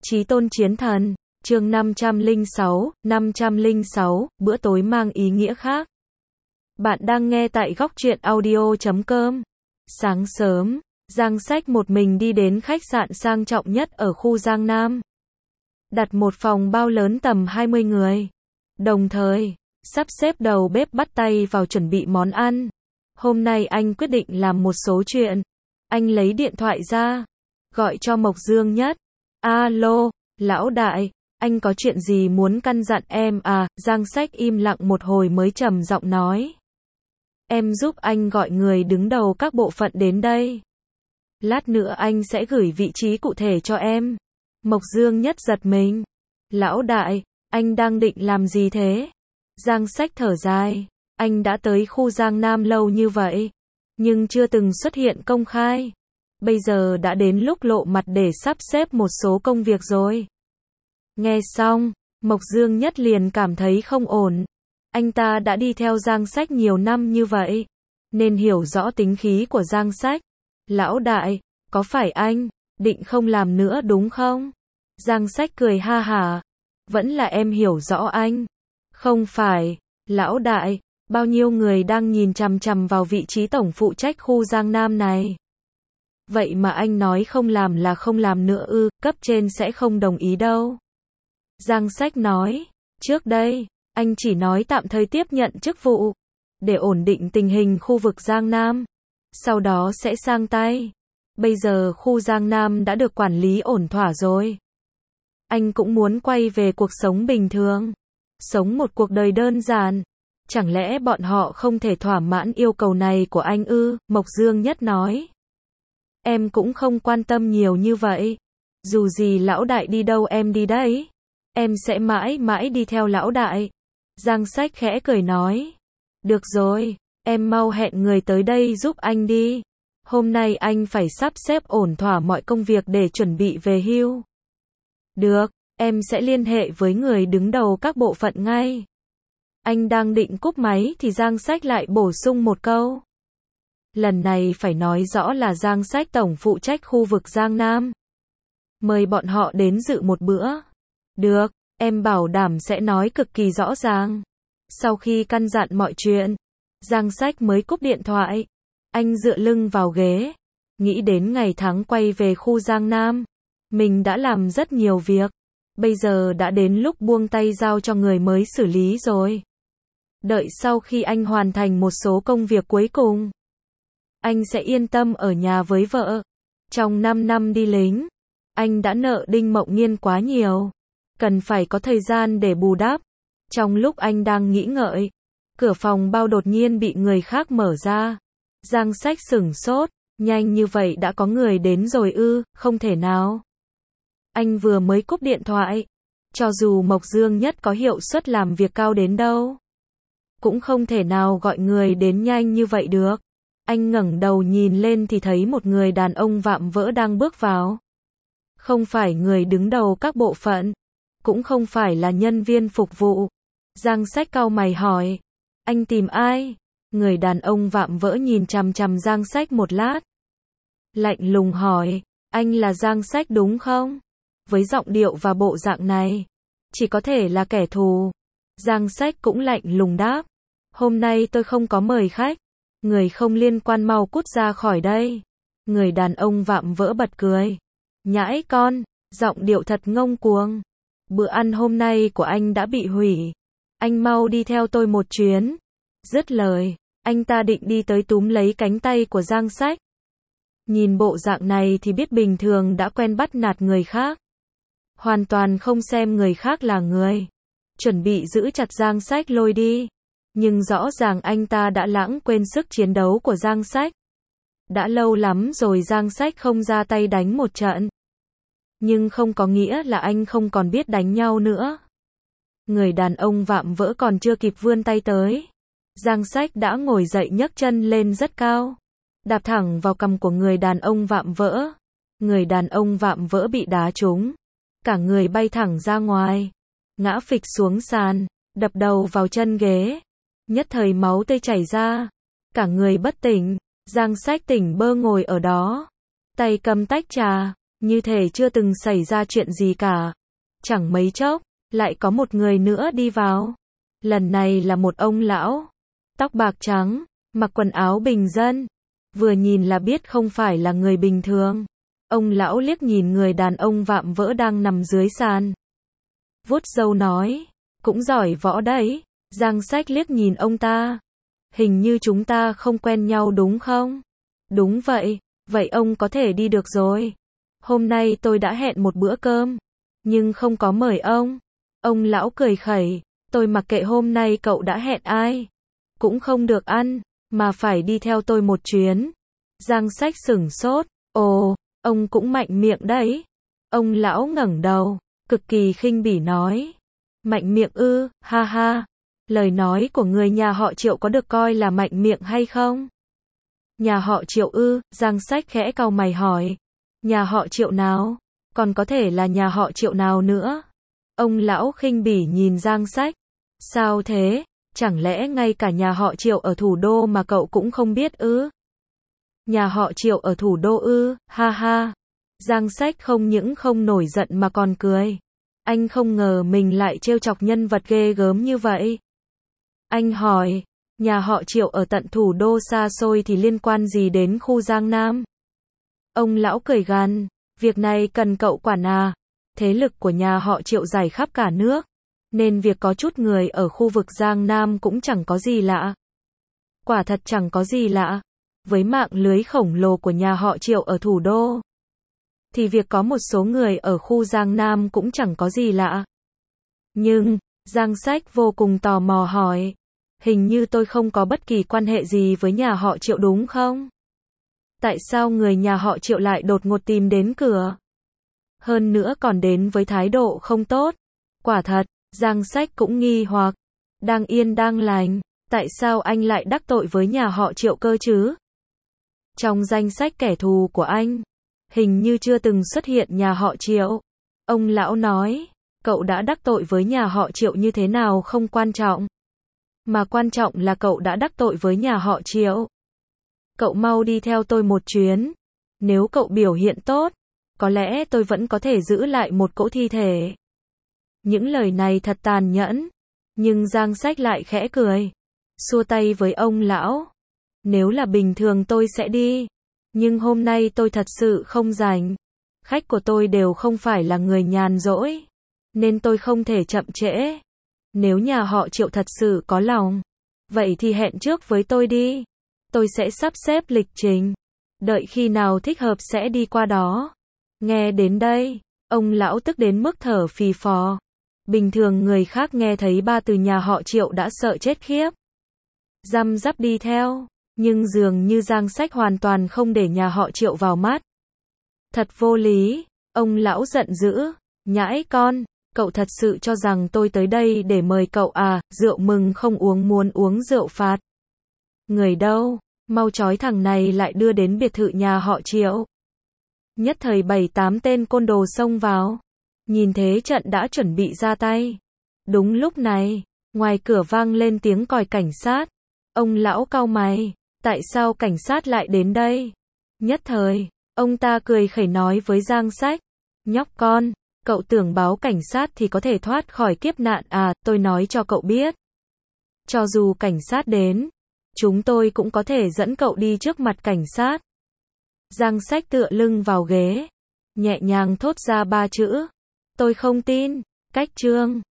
Chí tôn chiến thần, chương 506, bữa tối mang ý nghĩa khác. Bạn đang nghe tại góc truyện audio.com. Sáng sớm, Giang Sách một mình đi đến khách sạn sang trọng nhất ở khu Giang Nam. Đặt một phòng bao lớn tầm 20 người. Đồng thời, sắp xếp đầu bếp bắt tay vào chuẩn bị món ăn. Hôm nay anh quyết định làm một số chuyện. Anh lấy điện thoại ra, gọi cho Mộc Dương Nhất. Alo, lão đại, anh có chuyện gì muốn căn dặn em à? Giang Sách im lặng một hồi mới trầm giọng nói. Em giúp anh gọi người đứng đầu các bộ phận đến đây. Lát nữa anh sẽ gửi vị trí cụ thể cho em. Mộc Dương Nhất giật mình. Lão đại, anh đang định làm gì thế? Giang Sách thở dài. Anh đã tới khu Giang Nam lâu như vậy, nhưng chưa từng xuất hiện công khai. Bây giờ đã đến lúc lộ mặt để sắp xếp một số công việc rồi. Nghe xong, Mộc Dương Nhất liền cảm thấy không ổn. Anh ta đã đi theo Giang Sách nhiều năm như vậy, nên hiểu rõ tính khí của Giang Sách. Lão đại, có phải anh định không làm nữa đúng không? Giang Sách cười ha hả. Vẫn là em hiểu rõ anh. Không phải, lão đại, bao nhiêu người đang nhìn chằm chằm vào vị trí tổng phụ trách khu Giang Nam này. Vậy mà anh nói không làm là không làm nữa ư? Cấp trên sẽ không đồng ý đâu. Giang Sách nói, trước đây, anh chỉ nói tạm thời tiếp nhận chức vụ, để ổn định tình hình khu vực Giang Nam. Sau đó sẽ sang tay. Bây giờ khu Giang Nam đã được quản lý ổn thỏa rồi. Anh cũng muốn quay về cuộc sống bình thường. Sống một cuộc đời đơn giản. Chẳng lẽ bọn họ không thể thỏa mãn yêu cầu này của anh ư? Mộc Dương Nhất nói. Em cũng không quan tâm nhiều như vậy. Dù gì lão đại đi đâu em đi đấy. Em sẽ mãi mãi đi theo lão đại. Giang Sách khẽ cười nói. Được rồi, em mau hẹn người tới đây giúp anh đi. Hôm nay anh phải sắp xếp ổn thỏa mọi công việc để chuẩn bị về hưu. Được, em sẽ liên hệ với người đứng đầu các bộ phận ngay. Anh đang định cúp máy thì Giang Sách lại bổ sung một câu. Lần này phải nói rõ là Giang Sách tổng phụ trách khu vực Giang Nam. Mời bọn họ đến dự một bữa. Được, em bảo đảm sẽ nói cực kỳ rõ ràng. Sau khi căn dặn mọi chuyện, Giang Sách mới cúp điện thoại. Anh dựa lưng vào ghế, nghĩ đến ngày tháng quay về khu Giang Nam. Mình đã làm rất nhiều việc. Bây giờ đã đến lúc buông tay giao cho người mới xử lý rồi. Đợi sau khi anh hoàn thành một số công việc cuối cùng, anh sẽ yên tâm ở nhà với vợ. Trong 5 năm đi lính, anh đã nợ Đinh Mộng Nghiên quá nhiều. Cần phải có thời gian để bù đắp. Trong lúc anh đang nghĩ ngợi, cửa phòng bao đột nhiên bị người khác mở ra. Giang Sách sửng sốt. Nhanh như vậy đã có người đến rồi ư? Không thể nào. Anh vừa mới cúp điện thoại. Cho dù Mộc Dương Nhất có hiệu suất làm việc cao đến đâu, cũng không thể nào gọi người đến nhanh như vậy được. Anh ngẩng đầu nhìn lên thì thấy một người đàn ông vạm vỡ đang bước vào. Không phải người đứng đầu các bộ phận, cũng không phải là nhân viên phục vụ. Giang Sách cau mày hỏi, anh tìm ai? Người đàn ông vạm vỡ nhìn chằm chằm Giang Sách một lát. Lạnh lùng hỏi, anh là Giang Sách đúng không? Với giọng điệu và bộ dạng này, chỉ có thể là kẻ thù. Giang Sách cũng lạnh lùng đáp, hôm nay tôi không có mời khách. Người không liên quan mau cút ra khỏi đây. Người đàn ông vạm vỡ bật cười. Nhãi con, giọng điệu thật ngông cuồng. Bữa ăn hôm nay của anh đã bị hủy. Anh mau đi theo tôi một chuyến. Dứt lời, anh ta định đi tới túm lấy cánh tay của Giang Sách. Nhìn bộ dạng này thì biết bình thường đã quen bắt nạt người khác. Hoàn toàn không xem người khác là người. Chuẩn bị giữ chặt Giang Sách lôi đi. Nhưng rõ ràng anh ta đã lãng quên sức chiến đấu của Giang Sách. Đã lâu lắm rồi Giang Sách không ra tay đánh một trận. Nhưng không có nghĩa là anh không còn biết đánh nhau nữa. Người đàn ông vạm vỡ còn chưa kịp vươn tay tới. Giang Sách đã ngồi dậy nhấc chân lên rất cao. Đạp thẳng vào cằm của người đàn ông vạm vỡ. Người đàn ông vạm vỡ bị đá trúng. Cả người bay thẳng ra ngoài. Ngã phịch xuống sàn, đập đầu vào chân ghế. Nhất thời máu tươi chảy ra. Cả người bất tỉnh. Giang Sách tỉnh bơ ngồi ở đó. Tay cầm tách trà. như thể chưa từng xảy ra chuyện gì cả. Chẳng mấy chốc, lại có một người nữa đi vào. Lần này là một ông lão, tóc bạc trắng, mặc quần áo bình dân. Vừa nhìn là biết không phải là người bình thường. Ông lão liếc nhìn người đàn ông vạm vỡ đang nằm dưới sàn. Vuốt râu nói, cũng giỏi võ đấy. Giang Sách liếc nhìn ông ta. Hình như chúng ta không quen nhau đúng không? Đúng vậy, vậy ông có thể đi được rồi. Hôm nay tôi đã hẹn một bữa cơm, nhưng không có mời ông. Ông lão cười khẩy, tôi mặc kệ hôm nay cậu đã hẹn ai. Cũng không được ăn, mà phải đi theo tôi một chuyến. Giang Sách sửng sốt, ồ, ông cũng mạnh miệng đấy. Ông lão ngẩng đầu, cực kỳ khinh bỉ nói. Mạnh miệng ư, ha ha. Lời nói của người nhà họ Triệu có được coi là mạnh miệng hay không? Nhà họ Triệu ư, Giang Sách khẽ cau mày hỏi. Nhà họ Triệu nào? Còn có thể là nhà họ Triệu nào nữa? Ông lão khinh bỉ nhìn Giang Sách. Sao thế? Chẳng lẽ ngay cả nhà họ Triệu ở thủ đô mà cậu cũng không biết ư? Nhà họ Triệu ở thủ đô ư, ha ha. Giang Sách không những không nổi giận mà còn cười. Anh không ngờ mình lại trêu chọc nhân vật ghê gớm như vậy. Anh hỏi, nhà họ Triệu ở tận thủ đô xa xôi thì liên quan gì đến khu Giang Nam? Ông lão cười gằn, việc này cần cậu quản à? Thế lực của nhà họ Triệu rải khắp cả nước, nên việc có chút người ở khu vực Giang Nam cũng chẳng có gì lạ. Quả thật chẳng có gì lạ. Với mạng lưới khổng lồ của nhà họ Triệu ở thủ đô, thì việc có một số người ở khu Giang Nam cũng chẳng có gì lạ. Nhưng, Giang Sách vô cùng tò mò hỏi, hình như tôi không có bất kỳ quan hệ gì với nhà họ Triệu đúng không? Tại sao người nhà họ Triệu lại đột ngột tìm đến cửa? Hơn nữa còn đến với thái độ không tốt. Quả thật, Giang Sách cũng nghi hoặc, đang yên đang lành, tại sao anh lại đắc tội với nhà họ Triệu cơ chứ? Trong danh sách kẻ thù của anh, hình như chưa từng xuất hiện nhà họ Triệu. Ông lão nói, cậu đã đắc tội với nhà họ Triệu như thế nào không quan trọng. Mà quan trọng là cậu đã đắc tội với nhà họ Triệu. Cậu mau đi theo tôi một chuyến. Nếu cậu biểu hiện tốt, có lẽ tôi vẫn có thể giữ lại một cỗ thi thể. Những lời này thật tàn nhẫn. Nhưng Giang Sách lại khẽ cười. Xua tay với ông lão. Nếu là bình thường tôi sẽ đi. Nhưng hôm nay tôi thật sự không rảnh. Khách của tôi đều không phải là người nhàn rỗi. Nên tôi không thể chậm trễ. Nếu nhà họ Triệu thật sự có lòng, vậy thì hẹn trước với tôi đi. Tôi sẽ sắp xếp lịch trình. Đợi khi nào thích hợp sẽ đi qua đó. Nghe đến đây, ông lão tức đến mức thở phì phò. Bình thường người khác nghe thấy ba từ nhà họ Triệu đã sợ chết khiếp. Răm rắp đi theo. Nhưng dường như Giang Sách hoàn toàn không để nhà họ Triệu vào mắt. Thật vô lý. Ông lão giận dữ. Nhãi con, cậu thật sự cho rằng tôi tới đây để mời cậu à? Rượu mừng không uống muốn uống rượu phạt. Người đâu? Mau trói thằng này lại đưa đến biệt thự nhà họ Triệu. Nhất thời 7-8 tên côn đồ xông vào. Nhìn thế trận đã chuẩn bị ra tay. Đúng lúc này, ngoài cửa vang lên tiếng còi cảnh sát. Ông lão cau mày, tại sao cảnh sát lại đến đây? Nhất thời, ông ta cười khẩy nói với Giang Sách, nhóc con, cậu tưởng báo cảnh sát thì có thể thoát khỏi kiếp nạn à? Tôi nói cho cậu biết, cho dù cảnh sát đến, chúng tôi cũng có thể dẫn cậu đi trước mặt cảnh sát. Giang Sách tựa lưng vào ghế, nhẹ nhàng thốt ra 3 chữ, tôi không tin. Cách chương